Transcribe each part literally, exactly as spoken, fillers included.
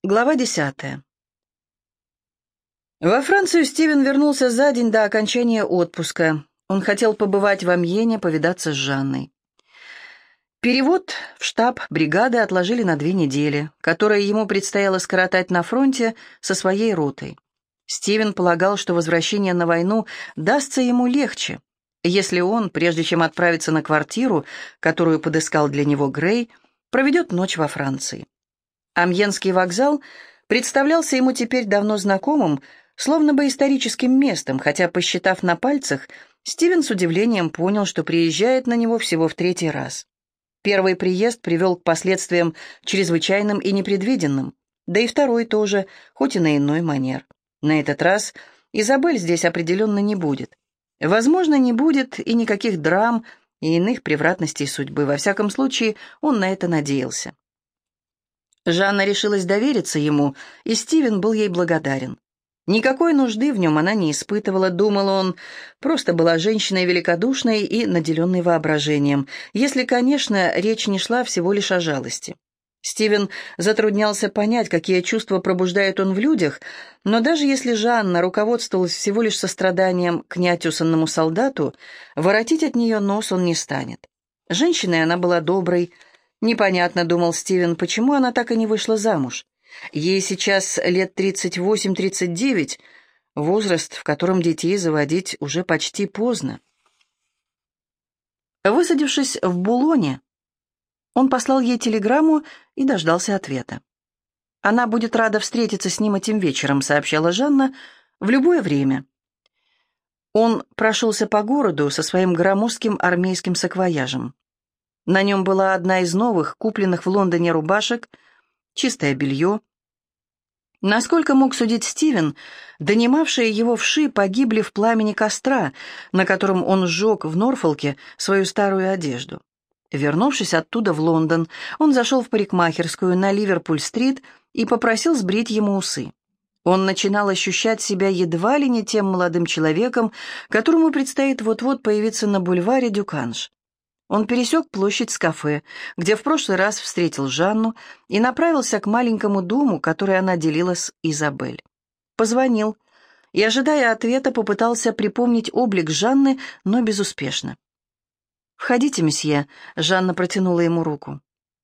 Глава десятая. Во Францию Стивен вернулся за день до окончания отпуска. Он хотел побывать в Амьене, повидаться с Жанной. Перевод в штаб бригады отложили на две недели, которые ему предстояло скоротать на фронте со своей ротой. Стивен полагал, что возвращение на войну дастся ему легче, если он, прежде чем отправиться на квартиру, которую подыскал для него Грей, проведет ночь во Франции. Амьенский вокзал представлялся ему теперь давно знакомым, словно бы историческим местом, хотя, посчитав на пальцах, Стивен с удивлением понял, что приезжает на него всего в третий раз. Первый приезд привел к последствиям чрезвычайным и непредвиденным, да и второй тоже, хоть и на иной манер. На этот раз Изабель здесь определенно не будет. Возможно, не будет и никаких драм и иных превратностей судьбы. Во всяком случае, он на это надеялся. Жанна решилась довериться ему, и Стивен был ей благодарен. Никакой нужды в нем она не испытывала, думал он, просто была женщиной великодушной и наделенной воображением, если, конечно, речь не шла всего лишь о жалости. Стивен затруднялся понять, какие чувства пробуждает он в людях, но даже если Жанна руководствовалась всего лишь состраданием к неотесанному солдату, воротить от нее нос он не станет. Женщиной она была доброй. Непонятно, думал Стивен, почему она так и не вышла замуж. Ей сейчас лет тридцать восемь тридцать девять, возраст, в котором детей заводить уже почти поздно. Высадившись в Булоне, он послал ей телеграмму и дождался ответа. «Она будет рада встретиться с ним этим вечером», — сообщала Жанна, — «в любое время». Он прошелся по городу со своим громоздким армейским саквояжем. На нем была одна из новых, купленных в Лондоне рубашек, чистое белье. Насколько мог судить Стивен, донимавшие его вши погибли в пламени костра, на котором он сжег в Норфолке свою старую одежду. Вернувшись оттуда в Лондон, он зашел в парикмахерскую на Ливерпуль-стрит и попросил сбрить ему усы. Он начинал ощущать себя едва ли не тем молодым человеком, которому предстоит вот-вот появиться на бульваре Дюканж. Он пересек площадь с кафе, где в прошлый раз встретил Жанну, и направился к маленькому дому, который она делила с Изабель. Позвонил и, ожидая ответа, попытался припомнить облик Жанны, но безуспешно. «Входите, месье», — Жанна протянула ему руку.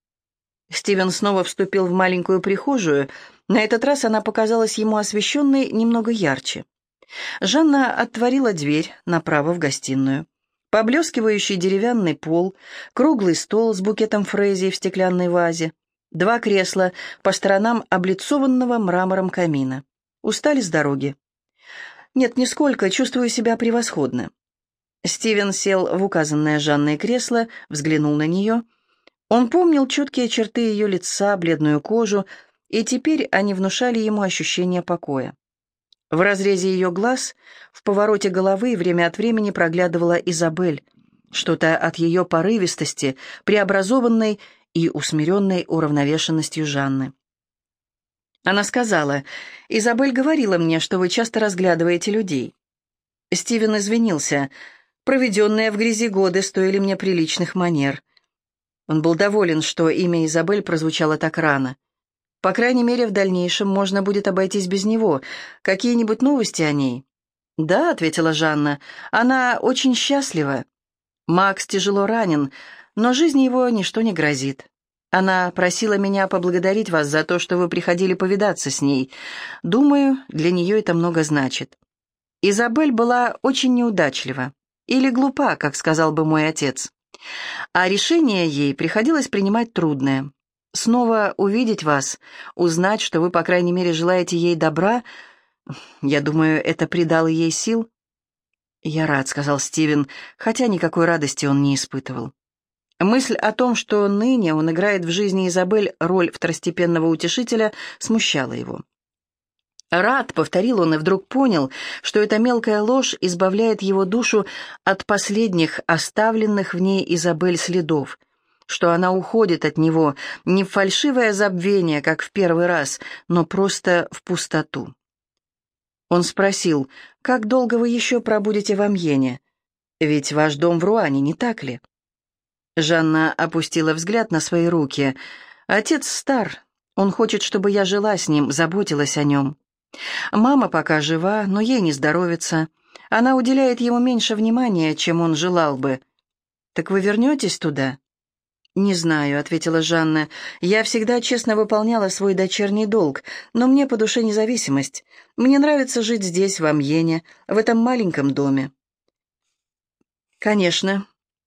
Стивен снова вступил в маленькую прихожую. На этот раз она показалась ему освещенной немного ярче. Жанна отворила дверь направо в гостиную. Поблескивающий деревянный пол, круглый стол с букетом фрезий в стеклянной вазе, два кресла по сторонам облицованного мрамором камина. Устали с дороги? Нет, нисколько, чувствую себя превосходно. Стивен сел в указанное Жанной кресло, взглянул на нее. Он помнил четкие черты ее лица, бледную кожу, и теперь они внушали ему ощущение покоя. В разрезе ее глаз, в повороте головы время от времени проглядывала Изабель, что-то от ее порывистости, преобразованной и усмиренной уравновешенностью Жанны. Она сказала: «Изабель говорила мне, что вы часто разглядываете людей». Стивен извинился. «Проведенные в грязи годы стоили мне приличных манер». Он был доволен, что имя Изабель прозвучало так рано. По крайней мере, в дальнейшем можно будет обойтись без него. Какие-нибудь новости о ней? «Да», — ответила Жанна, — «она очень счастлива. Макс тяжело ранен, но жизни его ничто не грозит. Она просила меня поблагодарить вас за то, что вы приходили повидаться с ней. Думаю, для нее это много значит». Изабель была очень неудачлива, или глупа, как сказал бы мой отец. А решение ей приходилось принимать трудное. Снова увидеть вас, узнать, что вы, по крайней мере, желаете ей добра, я думаю, это придало ей сил. «Я рад», — сказал Стивен, хотя никакой радости он не испытывал. Мысль о том, что ныне он играет в жизни Изабель роль второстепенного утешителя, смущала его. «Рад», — повторил он и вдруг понял, что эта мелкая ложь избавляет его душу от последних оставленных в ней Изабель следов, что она уходит от него не в фальшивое забвение, как в первый раз, но просто в пустоту. Он спросил: «Как долго вы еще пробудете в Амьене? Ведь ваш дом в Руане, не так ли?» Жанна опустила взгляд на свои руки. «Отец стар, Он хочет, чтобы я жила с ним, заботилась о нем. Мама пока жива, но ей не здоровится. Она уделяет ему меньше внимания, чем он желал бы. Так вы вернетесь туда?» «Не знаю», — ответила Жанна. «Я всегда честно выполняла свой дочерний долг, но мне по душе независимость. Мне нравится жить здесь, в Амьене, в этом маленьком доме». «Конечно»,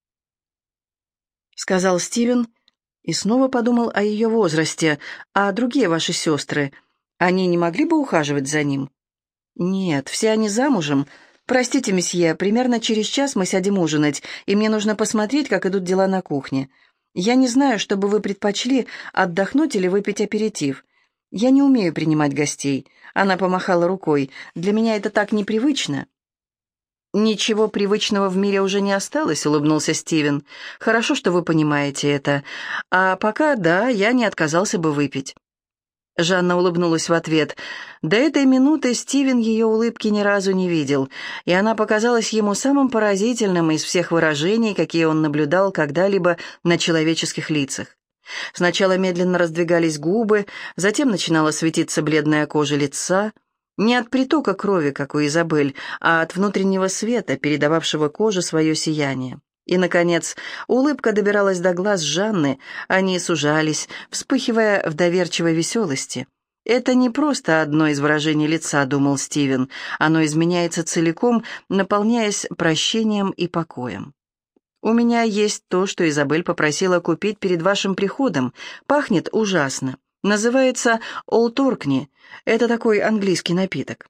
— сказал Стивен, и снова подумал о ее возрасте. «А другие ваши сестры, они не могли бы ухаживать за ним?» «Нет, все они замужем. Простите, месье, примерно через час мы сядем ужинать, и мне нужно посмотреть, как идут дела на кухне. Я не знаю, что бы вы предпочли, отдохнуть или выпить аперитив. Я не умею принимать гостей». Она помахала рукой. «Для меня это так непривычно». «Ничего привычного в мире уже не осталось», — улыбнулся Стивен. «Хорошо, что вы понимаете это. А пока, да, я не отказался бы выпить». Жанна улыбнулась в ответ. До этой минуты Стивен ее улыбки ни разу не видел, и она показалась ему самым поразительным из всех выражений, какие он наблюдал когда-либо на человеческих лицах. Сначала медленно раздвигались губы, затем начинала светиться бледная кожа лица, не от притока крови, как у Изабель, а от внутреннего света, передававшего коже свое сияние. И, наконец, улыбка добиралась до глаз Жанны, они сужались, вспыхивая в доверчивой веселости. «Это не просто одно из выражений лица», — думал Стивен, «оно изменяется целиком, наполняясь прощением и покоем». «У меня есть то, что Изабель попросила купить перед вашим приходом. Пахнет ужасно. Называется «Олд Оркни». Это такой английский напиток».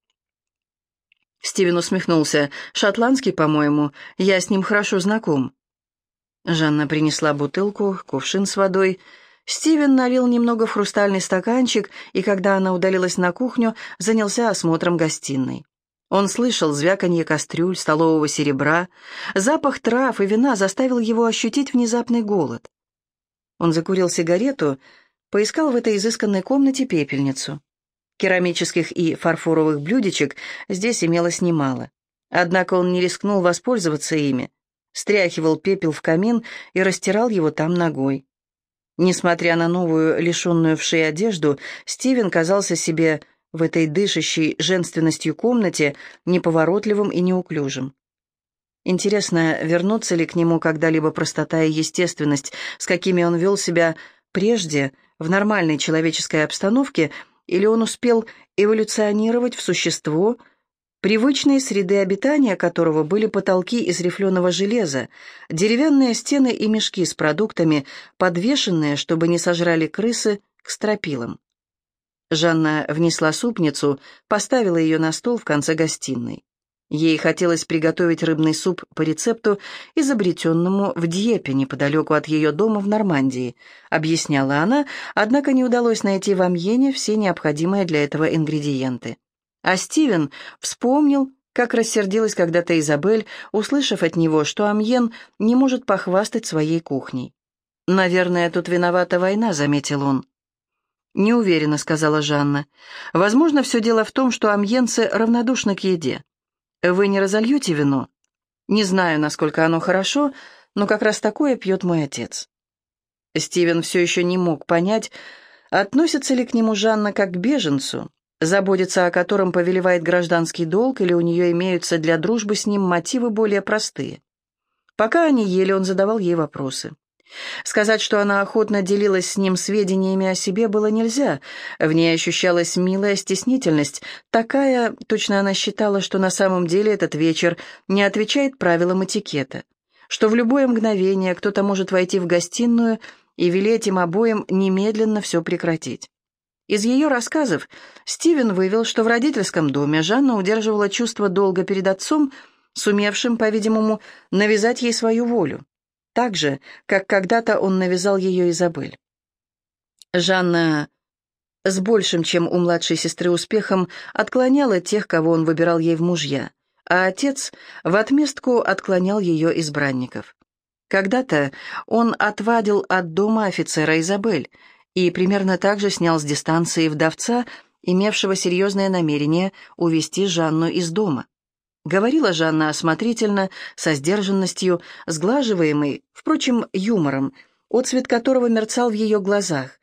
Стивен усмехнулся. «Шотландский, по-моему. Я с ним хорошо знаком». Жанна принесла бутылку, кувшин с водой. Стивен налил немного в хрустальный стаканчик, и когда она удалилась на кухню, занялся осмотром гостиной. Он слышал звяканье кастрюль, столового серебра. Запах трав и вина заставил его ощутить внезапный голод. Он закурил сигарету, поискал в этой изысканной комнате пепельницу. Керамических и фарфоровых блюдечек здесь имелось немало. Однако он не рискнул воспользоваться ими, стряхивал пепел в камин и растирал его там ногой. Несмотря на новую, лишенную вшей одежду, Стивен казался себе в этой дышащей женственностью комнате неповоротливым и неуклюжим. Интересно, вернутся ли к нему когда-либо простота и естественность, с какими он вел себя прежде в нормальной человеческой обстановке, или он успел эволюционировать в существо, привычные среды обитания которого были потолки из рифленого железа, деревянные стены и мешки с продуктами, подвешенные, чтобы не сожрали крысы, к стропилам. Жанна внесла супницу, поставила ее на стол в конце гостиной. Ей хотелось приготовить рыбный суп по рецепту, изобретенному в Дьеппе, неподалеку от ее дома в Нормандии, объясняла она, однако не удалось найти в Амьене все необходимые для этого ингредиенты. А Стивен вспомнил, как рассердилась когда-то Изабель, услышав от него, что Амьен не может похвастать своей кухней. «Наверное, тут виновата война», — заметил он. «Не уверена», — сказала Жанна. «Возможно, все дело в том, что амьенцы равнодушны к еде. Вы не разольете вино? Не знаю, насколько оно хорошо, но как раз такое пьет мой отец». Стивен все еще не мог понять, относится ли к нему Жанна как к беженцу, заботиться о котором повелевает гражданский долг, или у нее имеются для дружбы с ним мотивы более простые. Пока они ели, он задавал ей вопросы. Сказать, что она охотно делилась с ним сведениями о себе, было нельзя. В ней ощущалась милая стеснительность. Такая, точно она считала, что на самом деле этот вечер не отвечает правилам этикета, что в любое мгновение кто-то может войти в гостиную и велеть им обоим немедленно все прекратить. Из ее рассказов Стивен вывел, что в родительском доме Жанна удерживала чувство долга перед отцом, сумевшим, по-видимому, навязать ей свою волю. Так же, как когда-то он навязал ее Изабель. Жанна с большим, чем у младшей сестры, успехом отклоняла тех, кого он выбирал ей в мужья, а отец в отместку отклонял ее избранников. Когда-то он отвадил от дома офицера Изабель и примерно так же снял с дистанции вдовца, имевшего серьезное намерение увести Жанну из дома. Говорила Жанна осмотрительно, со сдержанностью, сглаживаемой, впрочем, юмором, отцвет которого мерцал в ее глазах,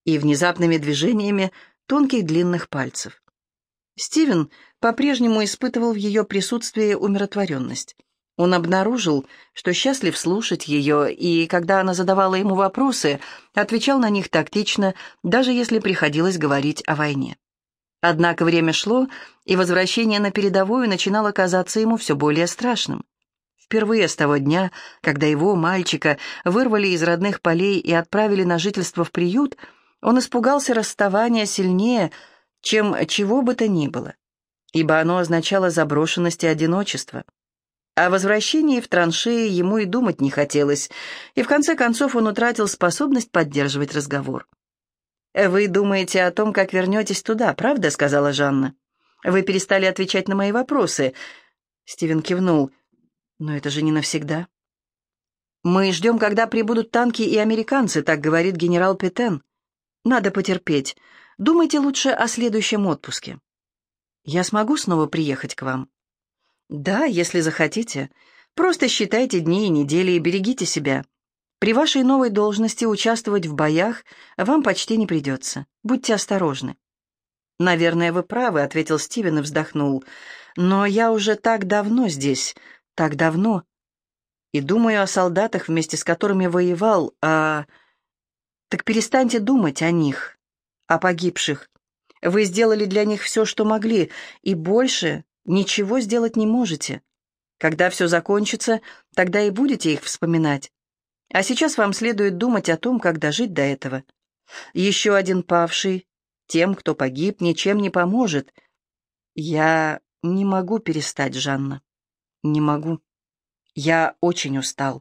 и внезапными движениями тонких длинных пальцев. Стивен по-прежнему испытывал в ее присутствии умиротворенность. Он обнаружил, что счастлив слушать ее, и, когда она задавала ему вопросы, отвечал на них тактично, даже если приходилось говорить о войне. Однако время шло, и возвращение на передовую начинало казаться ему все более страшным. Впервые с того дня, когда его, мальчика, вырвали из родных полей и отправили на жительство в приют, он испугался расставания сильнее, чем чего бы то ни было, ибо оно означало заброшенность и одиночество. О возвращении в траншеи ему и думать не хотелось, и в конце концов он утратил способность поддерживать разговор. «Вы думаете о том, как вернетесь туда, правда?» — сказала Жанна. «Вы перестали отвечать на мои вопросы». Стивен кивнул. «Но это же не навсегда». «Мы ждем, когда прибудут танки и американцы», — так говорит генерал Петен. «Надо потерпеть. Думайте лучше о следующем отпуске». «Я смогу снова приехать к вам?» «Да, если захотите. Просто считайте дни и недели и берегите себя. При вашей новой должности участвовать в боях вам почти не придется. Будьте осторожны». «Наверное, вы правы», — ответил Стивен и вздохнул. «Но я уже так давно здесь, так давно. И думаю о солдатах, вместе с которыми воевал, а... Так перестаньте думать о них, о погибших. Вы сделали для них все, что могли, и больше ничего сделать не можете. Когда все закончится, тогда и будете их вспоминать. А сейчас вам следует думать о том, как дожить до этого. Еще один павший, тем, кто погиб, ничем не поможет. Я не могу перестать, Жанна. Не могу. Я очень устал».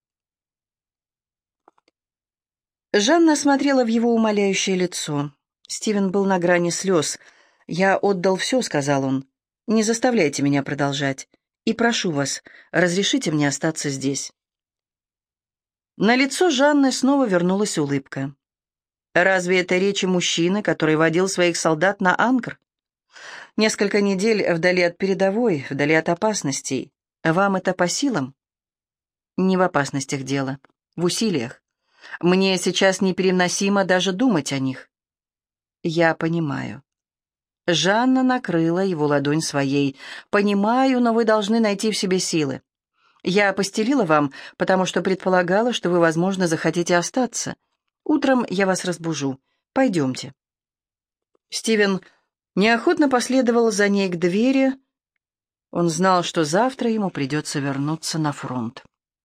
Жанна смотрела в его умоляющее лицо. Стивен был на грани слез. «Я отдал все», — сказал он. «Не заставляйте меня продолжать. И прошу вас, разрешите мне остаться здесь». На лицо Жанны снова вернулась улыбка. «Разве это речи мужчины, который водил своих солдат на Анкр? Несколько недель вдали от передовой, вдали от опасностей. Вам это по силам?» «Не в опасностях дело, в усилиях. Мне сейчас непереносимо даже думать о них». «Я понимаю». Жанна накрыла его ладонь своей. «Понимаю, но вы должны найти в себе силы. Я постелила вам, потому что предполагала, что вы, возможно, захотите остаться. Утром я вас разбужу. Пойдемте». Стивен неохотно последовал за ней к двери. Он знал, что завтра ему придется вернуться на фронт.